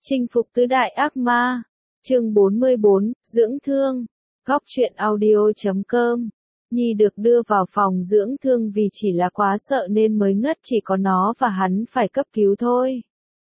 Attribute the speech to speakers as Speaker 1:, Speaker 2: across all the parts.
Speaker 1: Chinh phục tứ đại ác ma. Chương 44, dưỡng thương. Góc truyện audio.com. Nhi được đưa vào phòng dưỡng thương vì chỉ là quá sợ nên mới ngất, chỉ có nó và hắn phải cấp cứu thôi.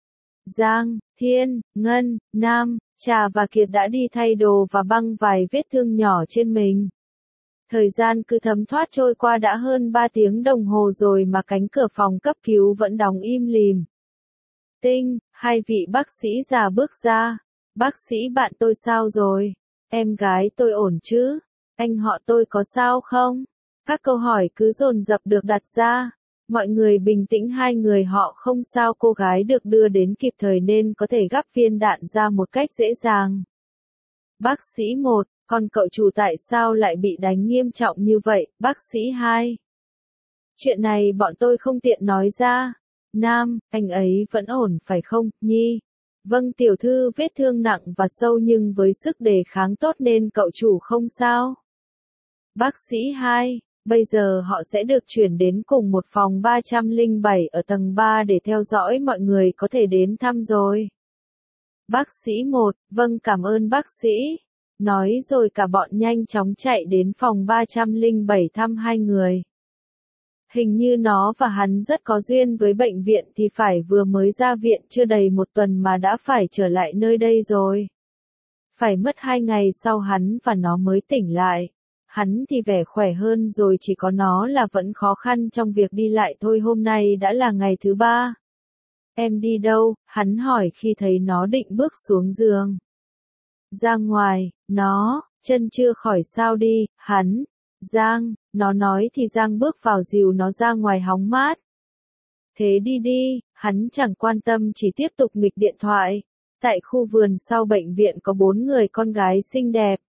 Speaker 1: Giang, Thiên, Ngân, Nam, Trà và Kiệt đã đi thay đồ và băng vài vết thương nhỏ trên mình. Thời gian cứ thấm thoát trôi qua đã hơn 3 tiếng đồng hồ rồi mà cánh cửa phòng cấp cứu vẫn đóng im lìm. Tinh, hai vị bác sĩ già bước ra. Bác sĩ, bạn tôi sao rồi? Em gái tôi ổn chứ? Anh họ tôi có sao không? Các câu hỏi cứ dồn dập được đặt ra. Mọi người bình tĩnh, hai người họ không sao, cô gái được đưa đến kịp thời nên có thể gắp viên đạn ra một cách dễ dàng. Bác sĩ 1, còn cậu chủ tại sao lại bị đánh nghiêm trọng như vậy? Bác sĩ 2, chuyện này bọn tôi không tiện nói ra. Nam, anh ấy vẫn ổn phải không, Nhi? Vâng tiểu thư, vết thương nặng và sâu nhưng với sức đề kháng tốt nên cậu chủ không sao. Bác sĩ 2, bây giờ họ sẽ được chuyển đến cùng một phòng 307 ở tầng 3 để theo dõi, mọi người có thể đến thăm rồi. Bác sĩ 1, vâng cảm ơn bác sĩ. Nói rồi cả bọn nhanh chóng chạy đến phòng 307 thăm hai người. Hình như nó và hắn rất có duyên với bệnh viện thì phải, vừa mới ra viện chưa đầy một tuần mà đã phải trở lại nơi đây rồi. Phải mất 2 ngày sau hắn và nó mới tỉnh lại. Hắn thì vẻ khỏe hơn rồi, chỉ có nó là vẫn khó khăn trong việc đi lại thôi. Hôm nay đã là ngày thứ 3. Em đi đâu? Hắn hỏi khi thấy nó định bước xuống giường. Ra ngoài, nó, chân chưa khỏi sao đi, hắn. Giang, nó nói thì Giang bước vào dìu nó ra ngoài hóng mát. Thế đi đi, hắn chẳng quan tâm, chỉ tiếp tục nghịch điện thoại. Tại khu vườn sau bệnh viện có 4 người con gái xinh đẹp.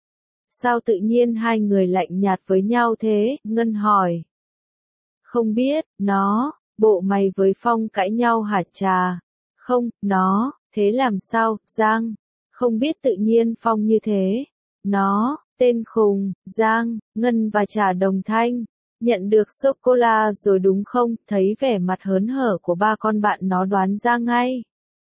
Speaker 1: Sao tự nhiên hai người lạnh nhạt với nhau thế? Ngân hỏi. Không biết, nó, bộ mày với Phong cãi nhau hả Trà? Không, nó, thế làm sao, Giang? Không biết tự nhiên Phong như thế. Nó, tên khùng. Giang, Ngân và Trà đồng thanh. Nhận được sô-cô-la rồi đúng không? Thấy vẻ mặt hớn hở của ba con bạn nó đoán ra ngay.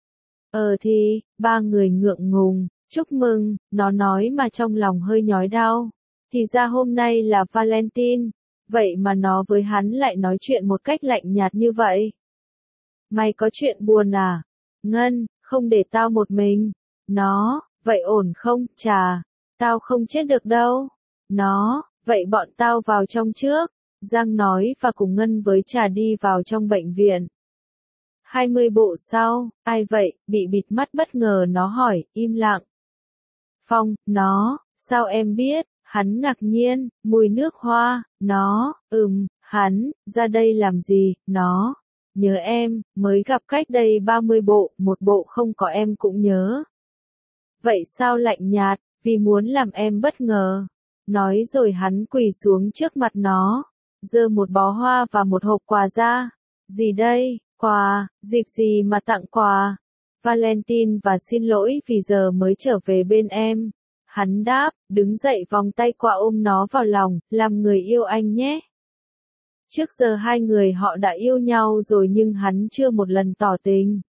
Speaker 1: Thì, ba người ngượng ngùng. Chúc mừng, nó nói mà trong lòng hơi nhói đau. Thì ra hôm nay là Valentine, vậy mà nó với hắn lại nói chuyện một cách lạnh nhạt như vậy. Mày có chuyện buồn à? Ngân, không để tao một mình. Nó, vậy ổn không, Trà? Tao không chết được đâu. Nó, vậy bọn tao vào trong trước. Giang nói và cùng Ngân với Trà đi vào trong bệnh viện. 20 bộ sau, ai vậy? Bị bịt mắt bất ngờ nó hỏi, im lặng. Phong, nó, sao em biết? Hắn ngạc nhiên, mùi nước hoa, nó, hắn, ra đây làm gì? Nó, nhớ em, mới gặp cách đây 30 bộ, một bộ không có em cũng nhớ. Vậy sao lạnh nhạt? Vì muốn làm em bất ngờ. Nói rồi hắn quỳ xuống trước mặt nó, giơ một bó hoa và một hộp quà ra. Gì đây? Quà, dịp gì mà tặng quà? Valentine và xin lỗi vì giờ mới trở về bên em. Hắn đáp, đứng dậy vòng tay qua ôm nó vào lòng, làm người yêu anh nhé. Trước giờ hai người họ đã yêu nhau rồi nhưng hắn chưa một lần tỏ tình.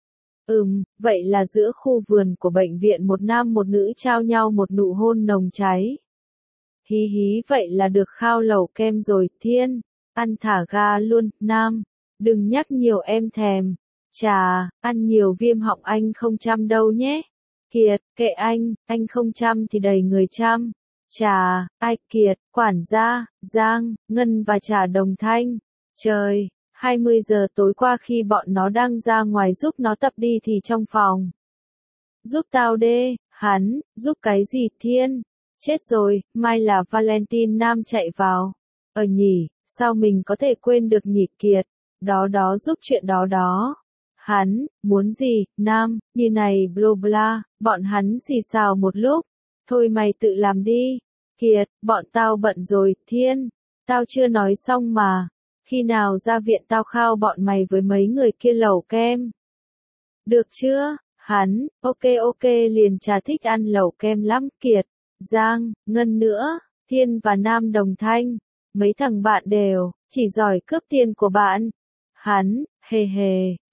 Speaker 1: Vậy là giữa khu vườn của bệnh viện một nam một nữ trao nhau một nụ hôn nồng cháy. Hí hí, vậy là được khao lẩu kem rồi. Thiên, ăn thả ga luôn. Nam, đừng nhắc nhiều em thèm. Trà, ăn nhiều viêm họng anh không chăm đâu nhé. Kiệt, kệ anh không chăm thì đầy người chăm. Trà, ai Kiệt, quản gia. Giang, Ngân và Trà đồng thanh. Trời, 20 giờ tối qua khi bọn nó đang ra ngoài giúp nó tập đi thì trong phòng. Giúp tao đê, hắn, giúp cái gì Thiên? Chết rồi, mai là Valentine. Nam chạy vào. Nhỉ, sao mình có thể quên được nhỉ Kiệt? Đó giúp chuyện đó. Hắn, muốn gì, Nam, như này bla bla, bọn hắn xì xào một lúc. Thôi mày tự làm đi. Kiệt, bọn tao bận rồi. Thiên, tao chưa nói xong mà. Khi nào ra viện tao khao bọn mày với mấy người kia lẩu kem. Được chưa? Hắn, ok liền. Trà thích ăn lẩu kem lắm. Kiệt, Giang, Ngân nữa, Thiên và Nam đồng thanh. Mấy thằng bạn đều, chỉ giỏi cướp tiền của bạn. Hắn, hề,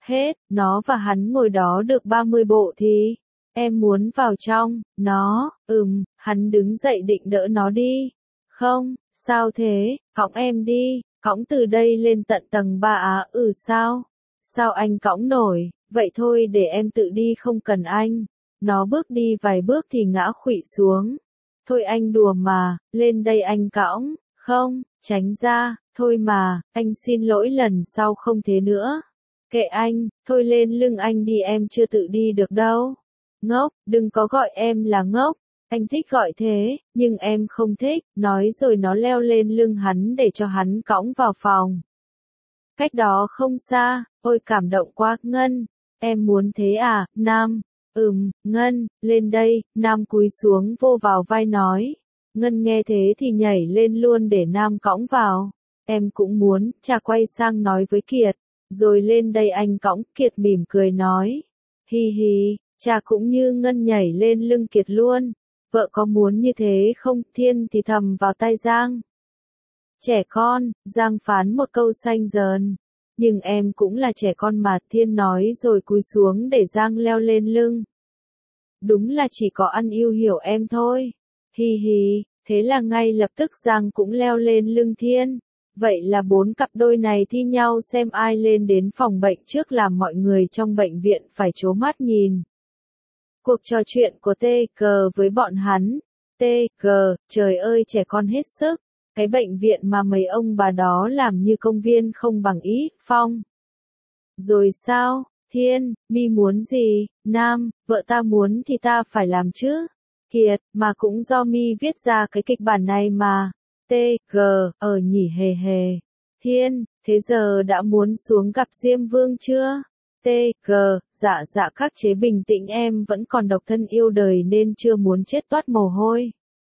Speaker 1: Hết, nó và hắn ngồi đó được 30 bộ thì, em muốn vào trong, nó, hắn đứng dậy định đỡ nó đi. Không, sao thế, cõng em đi, cõng từ đây lên tận tầng 3 á, sao? Sao anh cõng nổi, vậy thôi để em tự đi không cần anh. Nó bước đi vài bước thì ngã khuỵu xuống. Thôi anh đùa mà, lên đây anh cõng, không, tránh ra, thôi mà, anh xin lỗi lần sau không thế nữa. Kệ anh, thôi lên lưng anh đi em chưa tự đi được đâu. Ngốc, đừng có gọi em là ngốc. Anh thích gọi thế, nhưng em không thích, nói rồi nó leo lên lưng hắn để cho hắn cõng vào phòng. Cách đó không xa, ôi cảm động quá, Ngân, em muốn thế à, Nam, Ngân, lên đây, Nam cúi xuống vô vào vai nói. Ngân nghe thế thì nhảy lên luôn để Nam cõng vào. Em cũng muốn, cha quay sang nói với Kiệt, rồi lên đây anh cõng, Kiệt mỉm cười nói. Hi hi, cha cũng như Ngân nhảy lên lưng Kiệt luôn. Vợ có muốn như thế không? Thiên thì thầm vào tai Giang. Trẻ con, Giang phán một câu xanh dờn. Nhưng em cũng là trẻ con mà, Thiên nói rồi cúi xuống để Giang leo lên lưng. Đúng là chỉ có ăn yêu hiểu em thôi. Hi hi, thế là ngay lập tức Giang cũng leo lên lưng Thiên. Vậy là 4 cặp đôi này thi nhau xem ai lên đến phòng bệnh trước làm mọi người trong bệnh viện phải trố mắt nhìn. Cuộc trò chuyện của TG với bọn hắn. TG, trời ơi trẻ con hết sức. Cái bệnh viện mà mấy ông bà đó làm như công viên không bằng ý, Phong. Rồi sao, Thiên, mi muốn gì, Nam, vợ ta muốn thì ta phải làm chứ. Kiệt, mà cũng do mi viết ra cái kịch bản này mà. TG, nhỉ hề hề. Thiên, thế giờ đã muốn xuống gặp Diêm Vương chưa? TG, dạ khắc chế bình tĩnh em vẫn còn độc thân yêu đời nên chưa muốn chết toát mồ hôi.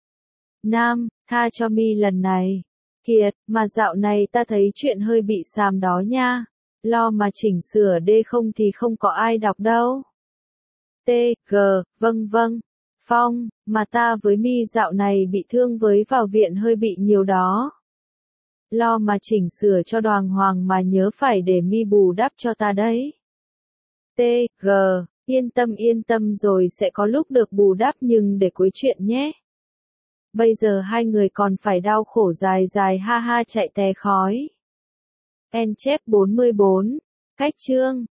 Speaker 1: Nam, tha cho mi lần này. Kiệt, mà dạo này ta thấy chuyện hơi bị xàm đó nha. Lo mà chỉnh sửa đi không thì không có ai đọc đâu. TG, vâng. Phong, mà ta với mi dạo này bị thương với vào viện hơi bị nhiều đó. Lo mà chỉnh sửa cho đàng hoàng mà nhớ phải để mi bù đắp cho ta đấy. TG, yên tâm rồi sẽ có lúc được bù đắp nhưng để cuối chuyện nhé. Bây giờ hai người còn phải đau khổ dài ha ha chạy tè khói. En chép 44. Cách chương